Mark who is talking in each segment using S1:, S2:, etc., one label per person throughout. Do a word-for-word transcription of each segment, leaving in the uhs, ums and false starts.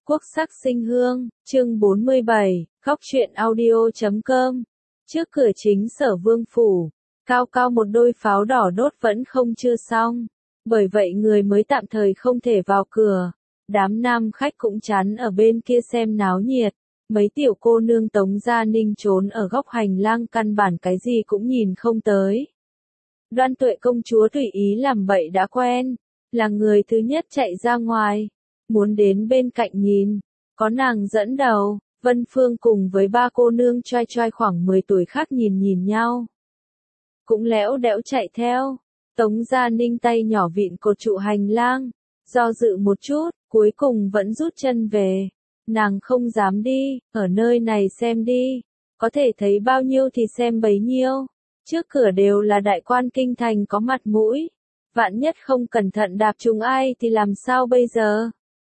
S1: Quốc sắc sinh hương, chương bốn mươi bảy, góc truyện audio chấm com. Trước cửa chính Sở Vương phủ, cao cao một đôi pháo đỏ đốt vẫn không chưa xong, bởi vậy người mới tạm thời không thể vào cửa. Đám nam khách cũng chán ở bên kia xem náo nhiệt, mấy tiểu cô nương Tống Gia Ninh trốn ở góc hành lang căn bản cái gì cũng nhìn không tới. Đoan Tuệ công chúa tùy ý làm bậy đã quen, là người thứ nhất chạy ra ngoài, muốn đến bên cạnh nhìn, có nàng dẫn đầu, Vân Phương cùng với ba cô nương trai trai khoảng mười tuổi khác nhìn nhìn nhau. Cũng lẽo đẽo chạy theo, Tống Gia Ninh tay nhỏ vịn cột trụ hành lang, do dự một chút, cuối cùng vẫn rút chân về. Nàng không dám đi, ở nơi này xem đi, có thể thấy bao nhiêu thì xem bấy nhiêu. Trước cửa đều là đại quan kinh thành có mặt mũi, vạn nhất không cẩn thận đạp trúng ai thì làm sao bây giờ?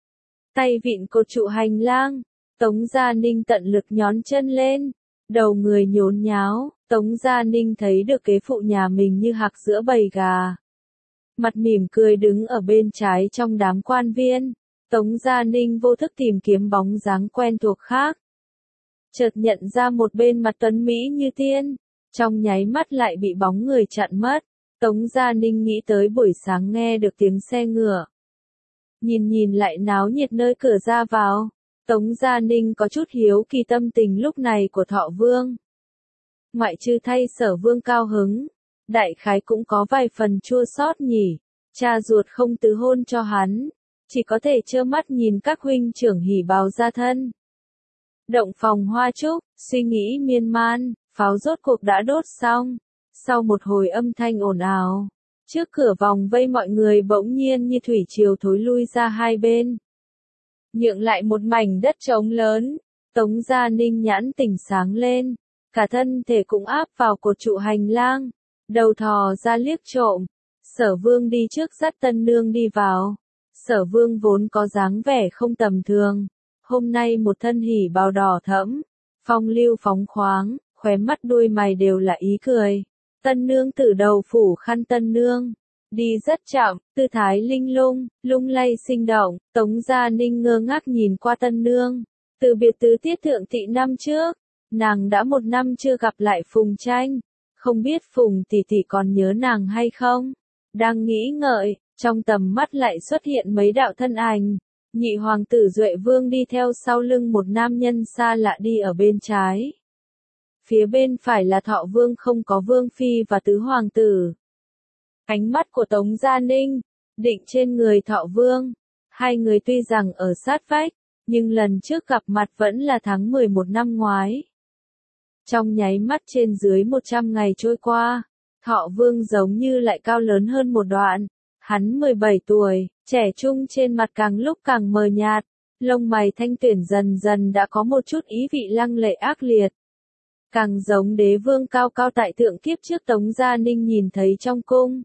S1: Tay vịn cột trụ hành lang, Tống Gia Ninh tận lực nhón chân lên, đầu người nhốn nháo, Tống Gia Ninh thấy được kế phụ nhà mình như hạc giữa bầy gà. Mặt mỉm cười đứng ở bên trái trong đám quan viên, Tống Gia Ninh vô thức tìm kiếm bóng dáng quen thuộc khác. Chợt nhận ra một bên mặt tuấn Mỹ như tiên, trong nháy mắt lại bị bóng người chặn mất. Tống Gia Ninh nghĩ tới buổi sáng nghe được tiếng xe ngựa. Nhìn nhìn lại náo nhiệt nơi cửa ra vào, Tống Gia Ninh có chút hiếu kỳ tâm tình lúc này của Thọ Vương. Ngoại trừ thay Sở Vương cao hứng, đại khái cũng có vài phần chua xót nhỉ, cha ruột không tứ hôn cho hắn, chỉ có thể trơ mắt nhìn các huynh trưởng hỉ bào ra thân. Động phòng hoa trúc, suy nghĩ miên man, pháo rốt cuộc đã đốt xong, sau một hồi âm thanh ồn ào. Trước cửa vòng vây mọi người bỗng nhiên như thủy triều thối lui ra hai bên. Nhượng lại một mảnh đất trống lớn, Tống Gia Ninh nhãn tỉnh sáng lên, cả thân thể cũng áp vào cột trụ hành lang, đầu thò ra liếc trộm. Sở Vương đi trước dắt tân nương đi vào. Sở Vương vốn có dáng vẻ không tầm thường, hôm nay một thân hỉ bào đỏ thẫm, phong lưu phóng khoáng, khóe mắt đuôi mày đều là ý cười. Tân nương từ đầu phủ khăn tân nương, đi rất chậm, tư thái linh lung, lung lay sinh động. Tống Gia Ninh ngơ ngác nhìn qua tân nương, từ biệt tứ tiết thượng thị năm trước, nàng đã một năm chưa gặp lại Phùng Tranh, không biết Phùng tỷ tỷ còn nhớ nàng hay không. Đang nghĩ ngợi, trong tầm mắt lại xuất hiện mấy đạo thân ảnh, nhị hoàng tử Duệ Vương đi theo sau lưng một nam nhân xa lạ đi ở bên trái. Phía bên phải là Thọ Vương không có Vương Phi và tứ hoàng tử. Ánh mắt của Tống Gia Ninh định trên người Thọ Vương. Hai người tuy rằng ở sát vách, nhưng lần trước gặp mặt vẫn là tháng mười một năm ngoái. Trong nháy mắt trên dưới một trăm ngày trôi qua, Thọ Vương giống như lại cao lớn hơn một đoạn. Hắn mười bảy tuổi, trẻ trung trên mặt càng lúc càng mờ nhạt, lông mày thanh tuyển dần dần đã có một chút ý vị lăng lệ ác liệt. Càng giống đế vương cao cao tại thượng kiếp trước Tống Gia Ninh nhìn thấy trong cung.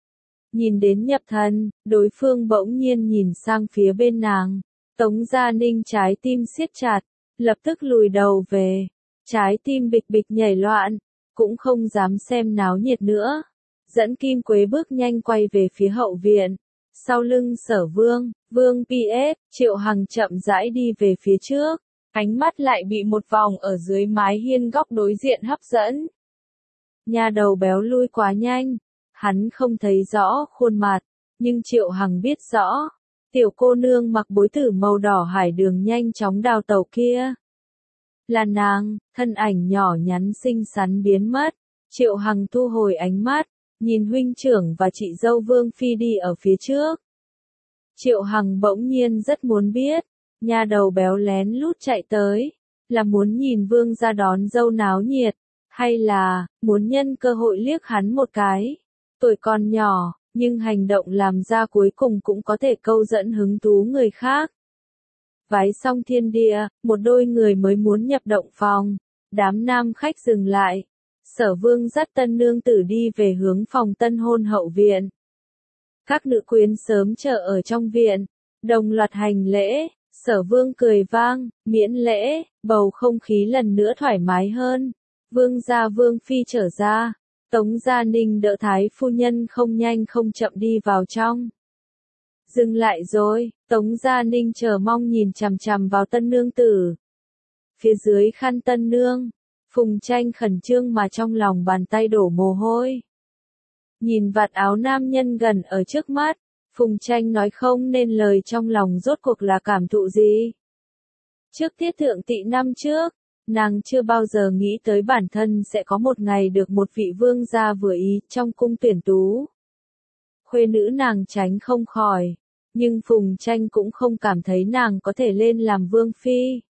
S1: Nhìn đến nhập thần, đối phương bỗng nhiên nhìn sang phía bên nàng. Tống Gia Ninh trái tim siết chặt, lập tức lùi đầu về. Trái tim bịch bịch nhảy loạn, cũng không dám xem náo nhiệt nữa. Dẫn Kim Quế bước nhanh quay về phía hậu viện. Sau lưng Sở Vương, Vương pê ét, Triệu Hằng chậm rãi đi về phía trước. Ánh mắt lại bị một vòng ở dưới mái hiên góc đối diện hấp dẫn. Nhà đầu béo lui quá nhanh, hắn không thấy rõ khuôn mặt, nhưng Triệu Hằng biết rõ, tiểu cô nương mặc bối tử màu đỏ hải đường nhanh chóng đào tẩu kia. Là nàng, thân ảnh nhỏ nhắn xinh xắn biến mất, Triệu Hằng thu hồi ánh mắt, nhìn huynh trưởng và chị dâu Vương Phi đi ở phía trước. Triệu Hằng bỗng nhiên rất muốn biết, nhà đầu béo lén lút chạy tới, là muốn nhìn Vương ra đón dâu náo nhiệt, hay là, muốn nhân cơ hội liếc hắn một cái. Tuổi còn nhỏ, nhưng hành động làm ra cuối cùng cũng có thể câu dẫn hứng thú người khác. Vái xong thiên địa, một đôi người mới muốn nhập động phòng, đám nam khách dừng lại. Sở Vương dắt tân nương tử đi về hướng phòng tân hôn hậu viện. Các nữ quyến sớm chờ ở trong viện, đồng loạt hành lễ. Sở Vương cười vang, miễn lễ, bầu không khí lần nữa thoải mái hơn. Vương gia Vương Phi trở ra, Tống Gia Ninh đỡ Thái phu nhân không nhanh không chậm đi vào trong. Dừng lại rồi, Tống Gia Ninh chờ mong nhìn chằm chằm vào tân nương tử. Phía dưới khăn tân nương, Phùng Tranh khẩn trương mà trong lòng bàn tay đổ mồ hôi. Nhìn vạt áo nam nhân gần ở trước mắt, Phùng Tranh nói không nên lời trong lòng rốt cuộc là cảm thụ gì. Trước tiết thượng tỵ năm trước, nàng chưa bao giờ nghĩ tới bản thân sẽ có một ngày được một vị vương gia vừa ý trong cung tuyển tú. Khuê nữ nàng tránh không khỏi, nhưng Phùng Tranh cũng không cảm thấy nàng có thể lên làm vương phi.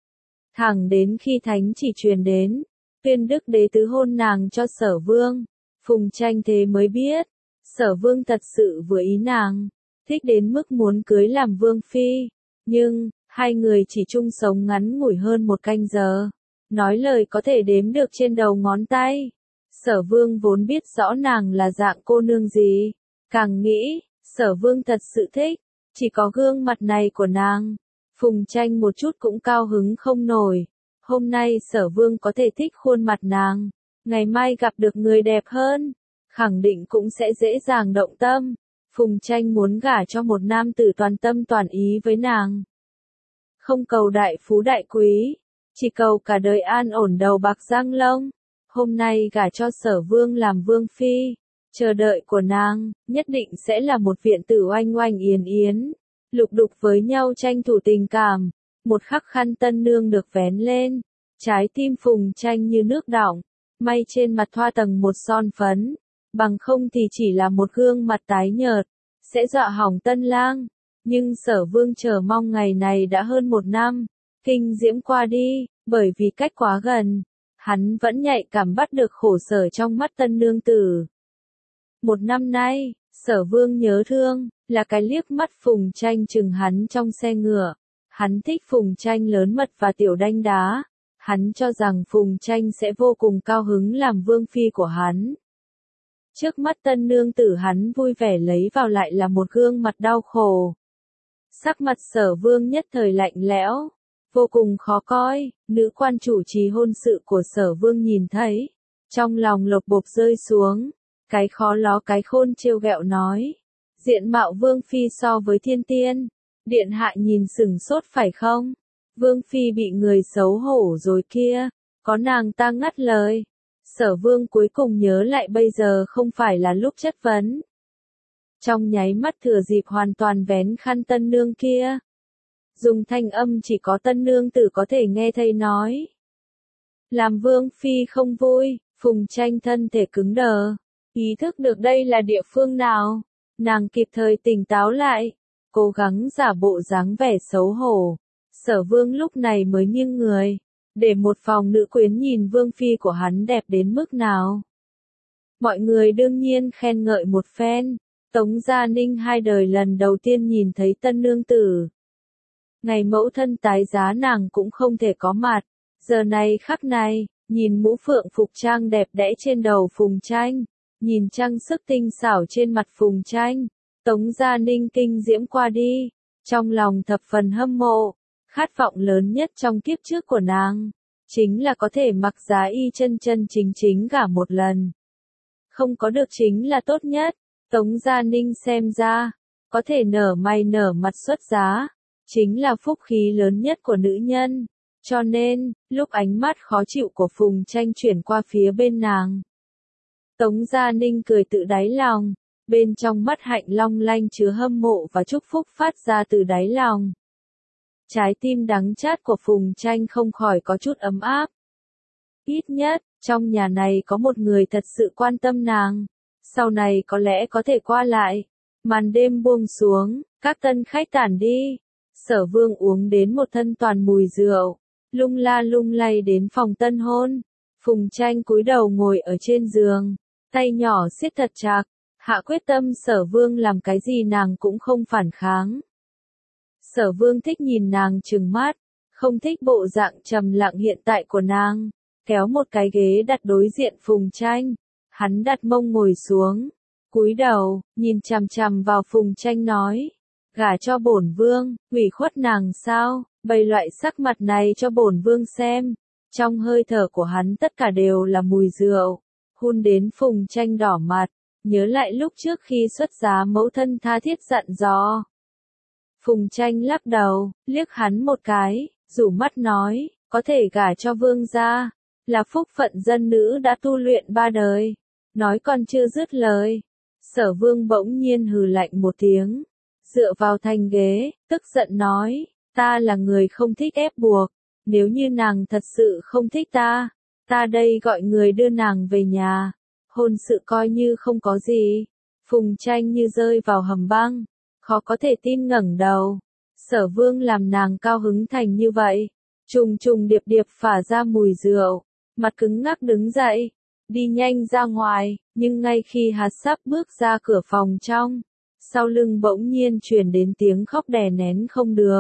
S1: Thẳng đến khi thánh chỉ truyền đến, tuyên đức đế tứ hôn nàng cho Sở Vương, Phùng Tranh thế mới biết, Sở Vương thật sự vừa ý nàng, thích đến mức muốn cưới làm vương phi, nhưng, hai người chỉ chung sống ngắn ngủi hơn một canh giờ, nói lời có thể đếm được trên đầu ngón tay. Sở Vương vốn biết rõ nàng là dạng cô nương gì, càng nghĩ, Sở Vương thật sự thích, chỉ có gương mặt này của nàng. Phùng Tranh một chút cũng cao hứng không nổi, hôm nay Sở Vương có thể thích khuôn mặt nàng, ngày mai gặp được người đẹp hơn, khẳng định cũng sẽ dễ dàng động tâm. Phùng Tranh muốn gả cho một nam tử toàn tâm toàn ý với nàng. Không cầu đại phú đại quý, chỉ cầu cả đời an ổn đầu bạc răng long. Hôm nay gả cho Sở Vương làm vương phi, chờ đợi của nàng, nhất định sẽ là một viện tử oanh oanh yến yến, lục đục với nhau tranh thủ tình cảm. Một khắc khăn tân nương được vén lên, trái tim Phùng Tranh như nước đọng, may trên mặt thoa tầng một son phấn, bằng không thì chỉ là một gương mặt tái nhợt, sẽ dọa hỏng tân lang. Nhưng Sở Vương chờ mong ngày này đã hơn một năm, kinh diễm qua đi, bởi vì cách quá gần, hắn vẫn nhạy cảm bắt được khổ sở trong mắt tân nương tử. Một năm nay, Sở Vương nhớ thương, là cái liếc mắt Phùng Tranh chừng hắn trong xe ngựa. Hắn thích Phùng Tranh lớn mật và tiểu đanh đá. Hắn cho rằng Phùng Tranh sẽ vô cùng cao hứng làm vương phi của hắn. Trước mắt tân nương tử hắn vui vẻ lấy vào lại là một gương mặt đau khổ. Sắc mặt Sở Vương nhất thời lạnh lẽo, vô cùng khó coi. Nữ quan chủ trì hôn sự của Sở Vương nhìn thấy, trong lòng lột bột rơi xuống, cái khó ló cái khôn trêu ghẹo nói, diện mạo vương phi so với thiên tiên, điện hạ nhìn sừng sốt phải không? Vương phi bị người xấu hổ rồi kia, có nàng ta ngắt lời. Sở Vương cuối cùng nhớ lại bây giờ không phải là lúc chất vấn. Trong nháy mắt thừa dịp hoàn toàn vén khăn tân nương kia. Dùng thanh âm chỉ có tân nương tử có thể nghe thấy nói. Làm vương phi không vui, Phùng Tranh thân thể cứng đờ. Ý thức được đây là địa phương nào, nàng kịp thời tỉnh táo lại, cố gắng giả bộ dáng vẻ xấu hổ. Sở Vương lúc này mới nghiêng người, để một phòng nữ quyến nhìn vương phi của hắn đẹp đến mức nào. Mọi người đương nhiên khen ngợi một phen. Tống Gia Ninh hai đời lần đầu tiên nhìn thấy tân nương tử. Ngày mẫu thân tái giá nàng cũng không thể có mặt. Giờ này khắc này, nhìn mũ phượng phục trang đẹp đẽ trên đầu Phùng Tranh, nhìn trang sức tinh xảo trên mặt Phùng Tranh, Tống Gia Ninh kinh diễm qua đi, trong lòng thập phần hâm mộ. Khát vọng lớn nhất trong kiếp trước của nàng, chính là có thể mặc giá y chân chân chính chính cả một lần. Không có được chính là tốt nhất. Tống Gia Ninh xem ra, có thể nở mày nở mặt xuất giá, chính là phúc khí lớn nhất của nữ nhân. Cho nên, lúc ánh mắt khó chịu của Phùng Tranh chuyển qua phía bên nàng, Tống Gia Ninh cười tự đáy lòng, bên trong mắt hạnh long lanh chứa hâm mộ và chúc phúc phát ra từ đáy lòng. Trái tim đắng chát của Phùng Tranh không khỏi có chút ấm áp. Ít nhất, trong nhà này có một người thật sự quan tâm nàng. Sau này có lẽ có thể qua lại. Màn đêm buông xuống, các tân khách tản đi. Sở Vương uống đến một thân toàn mùi rượu, lung la lung lay đến phòng tân hôn. Phùng Tranh cúi đầu ngồi ở trên giường, tay nhỏ siết thật chặt, hạ quyết tâm Sở Vương làm cái gì nàng cũng không phản kháng. Sở Vương thích nhìn nàng trừng mắt, không thích bộ dạng trầm lặng hiện tại của nàng, kéo một cái ghế đặt đối diện Phùng Tranh. Hắn đặt mông ngồi xuống, cúi đầu, nhìn chằm chằm vào Phùng Tranh nói, gả cho bổn vương, ủy khuất nàng sao, bày loại sắc mặt này cho bổn vương xem. Trong hơi thở của hắn tất cả đều là mùi rượu, hun đến Phùng Tranh đỏ mặt, nhớ lại lúc trước khi xuất giá mẫu thân tha thiết dặn dò, Phùng Tranh lắc đầu, liếc hắn một cái, rủ mắt nói, có thể gả cho vương gia, là phúc phận dân nữ đã tu luyện ba đời. Nói còn chưa dứt lời, Sở Vương bỗng nhiên hừ lạnh một tiếng, dựa vào thành ghế, tức giận nói, ta là người không thích ép buộc, nếu như nàng thật sự không thích ta, ta đây gọi người đưa nàng về nhà, hôn sự coi như không có gì. Phùng Tranh như rơi vào hầm băng, khó có thể tin ngẩng đầu. Sở Vương làm nàng cao hứng thành như vậy, trùng trùng điệp điệp phả ra mùi rượu, mặt cứng ngắc đứng dậy, đi nhanh ra ngoài, nhưng ngay khi hắn sắp bước ra cửa phòng trong, sau lưng bỗng nhiên truyền đến tiếng khóc đè nén không được.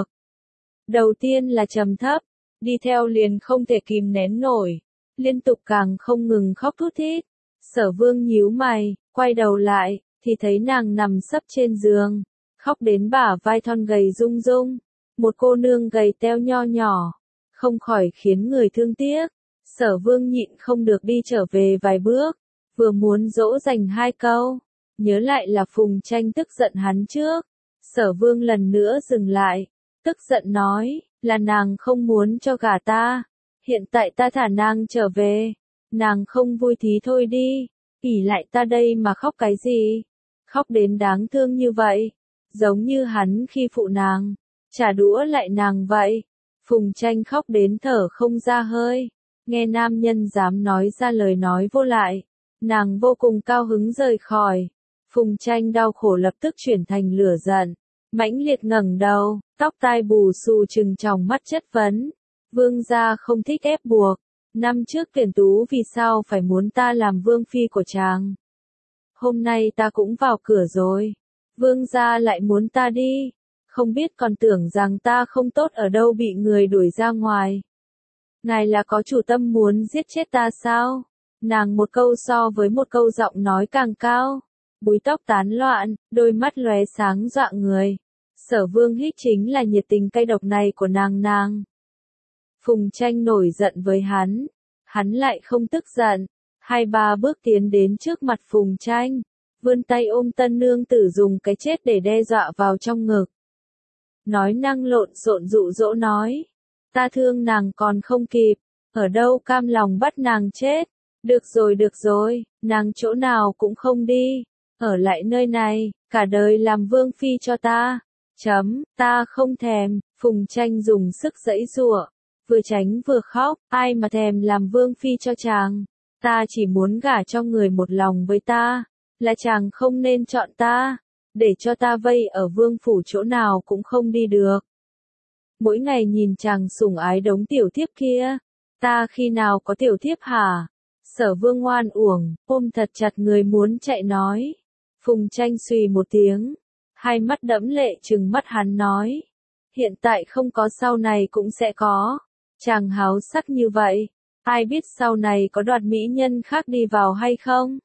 S1: Đầu tiên là trầm thấp, đi theo liền không thể kìm nén nổi, liên tục càng không ngừng khóc thút thít. Sở Vương nhíu mày, quay đầu lại, thì thấy nàng nằm sấp trên giường, khóc đến bả vai thon gầy rung rung, một cô nương gầy teo nho nhỏ, không khỏi khiến người thương tiếc. Sở Vương nhịn không được đi trở về vài bước, vừa muốn dỗ dành hai câu, nhớ lại là Phùng Tranh tức giận hắn trước. Sở Vương lần nữa dừng lại, tức giận nói, là nàng không muốn cho gả ta, hiện tại ta thả nàng trở về, nàng không vui thì thôi đi, ỉ lại ta đây mà khóc cái gì, khóc đến đáng thương như vậy, giống như hắn khi phụ nàng, trả đũa lại nàng vậy. Phùng Tranh khóc đến thở không ra hơi, nghe nam nhân dám nói ra lời nói vô lại, nàng vô cùng cao hứng rời khỏi. Phùng Tranh đau khổ lập tức chuyển thành lửa giận, mãnh liệt ngẩng đầu, tóc tai bù xù trừng tròng mắt chất vấn, vương gia không thích ép buộc, năm trước Tuyển Tú vì sao phải muốn ta làm vương phi của chàng? Hôm nay ta cũng vào cửa rồi, vương gia lại muốn ta đi, không biết còn tưởng rằng ta không tốt ở đâu bị người đuổi ra ngoài. Ngài là có chủ tâm muốn giết chết ta sao? Nàng một câu so với một câu giọng nói càng cao, búi tóc tán loạn, đôi mắt lóe sáng dọa người. Sở Vương hít chính là nhiệt tình cay độc này của nàng nàng. Phùng Tranh nổi giận với hắn, hắn lại không tức giận, hai ba bước tiến đến trước mặt Phùng Tranh, vươn tay ôm tân nương tử dùng cái chết để đe dọa vào trong ngực. Nói năng lộn xộn dụ dỗ nói, ta thương nàng còn không kịp, ở đâu cam lòng bắt nàng chết, được rồi được rồi, nàng chỗ nào cũng không đi, ở lại nơi này, cả đời làm vương phi cho ta, chấm, ta không thèm. Phùng Tranh dùng sức giãy giụa, vừa tránh vừa khóc, ai mà thèm làm vương phi cho chàng, ta chỉ muốn gả cho người một lòng với ta, là chàng không nên chọn ta, để cho ta vây ở vương phủ chỗ nào cũng không đi được. Mỗi ngày nhìn chàng sủng ái đống tiểu thiếp kia, ta khi nào có tiểu thiếp hả? Sở Vương ngoan uổng, ôm thật chặt người muốn chạy nói. Phùng Tranh xùy một tiếng, hai mắt đẫm lệ trừng mắt hắn nói, hiện tại không có sau này cũng sẽ có, chàng háo sắc như vậy, ai biết sau này có đoạt mỹ nhân khác đi vào hay không?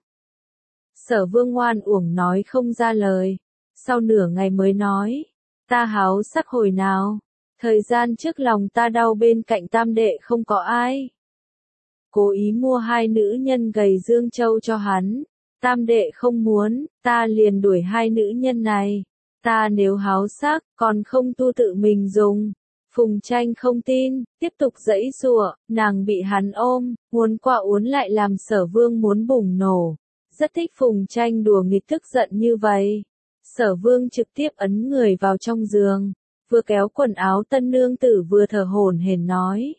S1: Sở Vương ngoan uổng nói không ra lời, sau nửa ngày mới nói, ta háo sắc hồi nào, thời gian trước lòng ta đau bên cạnh tam đệ không có ai. Cố ý mua hai nữ nhân gầy Dương Châu cho hắn, tam đệ không muốn, ta liền đuổi hai nữ nhân này, ta nếu háo sắc, còn không tu tự mình dùng. Phùng Tranh không tin, tiếp tục giãy giụa, nàng bị hắn ôm, muốn qua uốn lại làm Sở Vương muốn bùng nổ. Rất thích Phùng Tranh đùa nghịch tức giận như vậy. Sở Vương trực tiếp ấn người vào trong giường, vừa kéo quần áo tân nương tử vừa thở hổn hển nói.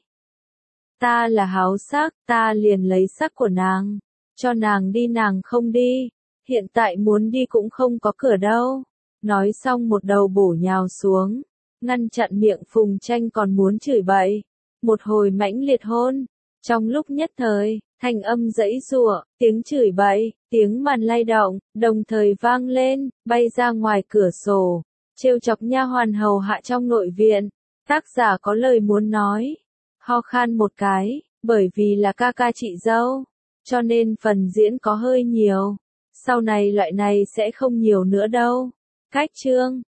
S1: Ta là háo sắc, ta liền lấy sắc của nàng, cho nàng đi nàng không đi, hiện tại muốn đi cũng không có cửa đâu. Nói xong một đầu bổ nhào xuống, ngăn chặn miệng Phùng Tranh còn muốn chửi bậy. Một hồi mãnh liệt hôn, trong lúc nhất thời, thanh âm giãy giụa, tiếng chửi bậy, tiếng màn lay động, đồng thời vang lên, bay ra ngoài cửa sổ, trêu chọc nha hoàn hầu hạ trong nội viện. Tác giả có lời muốn nói, ho khan một cái, bởi vì là ca ca chị dâu, cho nên phần diễn có hơi nhiều. Sau này loại này sẽ không nhiều nữa đâu. Cách chương